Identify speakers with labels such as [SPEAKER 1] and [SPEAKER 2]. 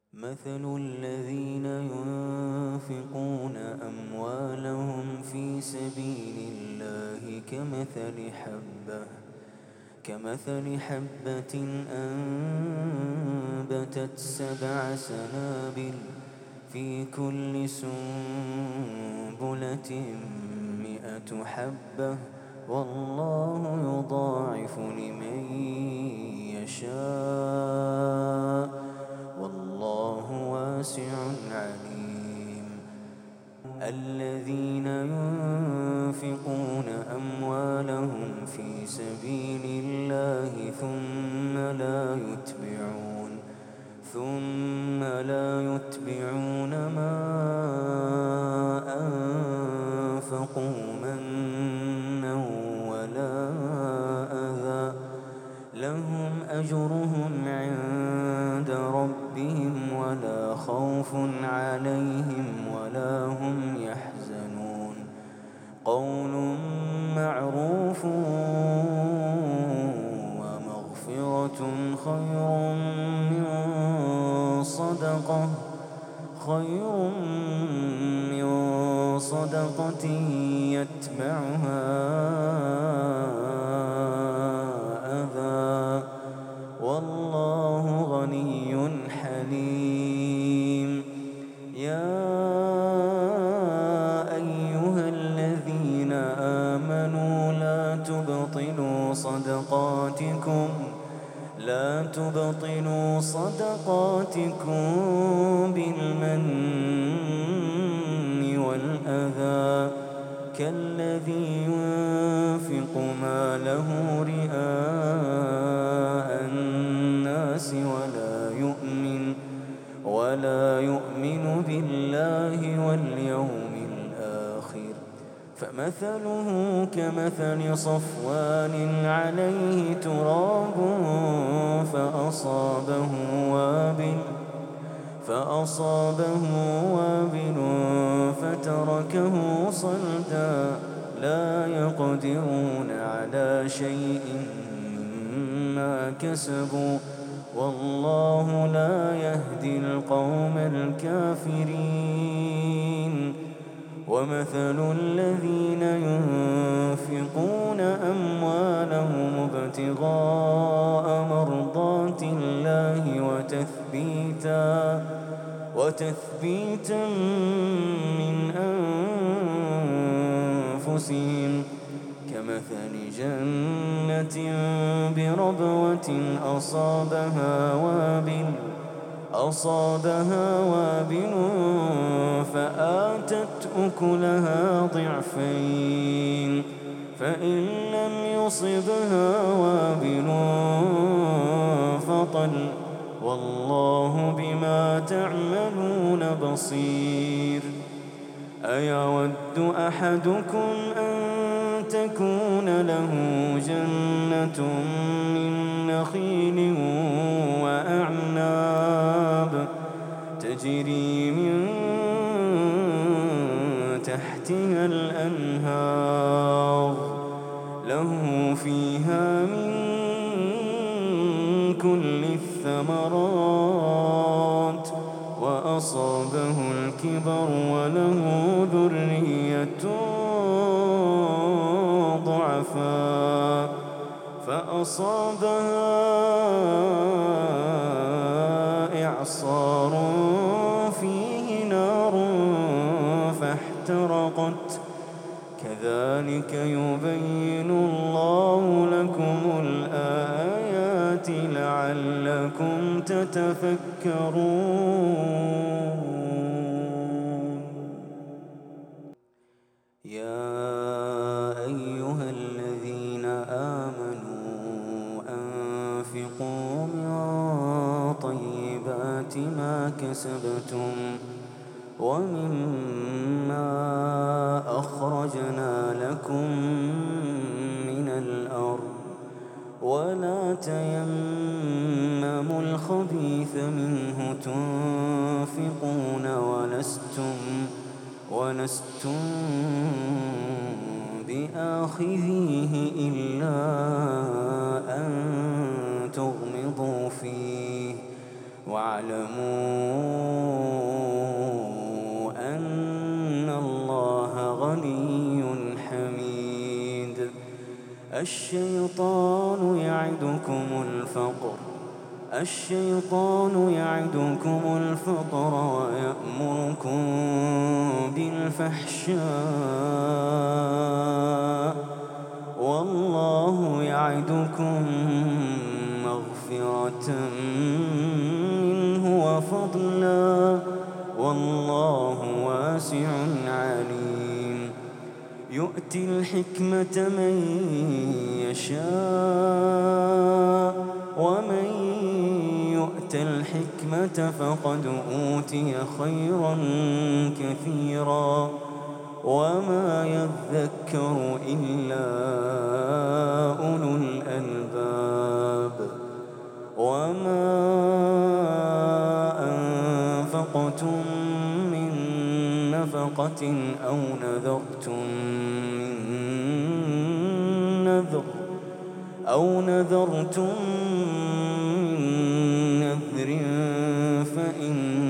[SPEAKER 1] مثل الذين ينفقون أموالهم في سبيل الله كمثل حبة أنبتت 7 سنابل في كل سنبلة 100 حبة والله يضاعف لمن يشاء والله واسع عليم. الذين ينفقون أموالهم في سبيل الله ثم لا يتبعون ما أنفقوا منا ولا أذى لهم أجرهم عند ربهم ولا خوف عليهم ولا هم يحزنون. قول معروف ومغفرة خير من صدقة يتبعها أذى والله غني حليم. يا أيها الذين آمنوا لا تبطلوا صدقاتكم بالمن والأذى كالذي ينفق ماله رئاء الناس ولا يؤمن بالله واليوم الآخر فمثله كمثل صفوان عليه تراب فأصابه وابل فتركه صلدا لا يقدرون على شيء مما كسبوا والله لا يهدي القوم الكافرين. ومثل الذين ينفقون أموالهم ابتغاء مرضات الله وتثبيتا من أنفسهم كمثل جنة بربوة أصابها وابل فآتت أكلها ضعفين فإن لم يصبها وابل فطل والله بما تعملون بصير. أيود أحدكم أن تكون له جنة من نخيل وأعناب تجري من تحتها الأنهار له فيها من كل الثمرات وأصابه الكبر وله ذرية ضعفاء فأصابها إعصار فيه نار فاحترقت كذلك يبين الله لكم الآيات لعلكم تتفكرون. يا أيها الذين آمنوا أنفقوا من طيبات ما كسبتم ومما أخرجنا لكم من الأرض ولا تيمموا الخبيث منه تنفقون ولستم بآخذيه إلا أن تغمضوا فيه واعلموا أن الله غني حميد. الشيطان يعدكم الفقر ويأمركم بالفحشاء والله يعدكم مغفرة منه وفضلا والله واسع عليم. يؤتي الحكمة من يشاء ومن يؤت الحكمة فقد أوتي خيرا كثيرا وما يذكر إلا أولو الألباب. وما أنفقتم من نفقة أو نذرتم من نذر فإن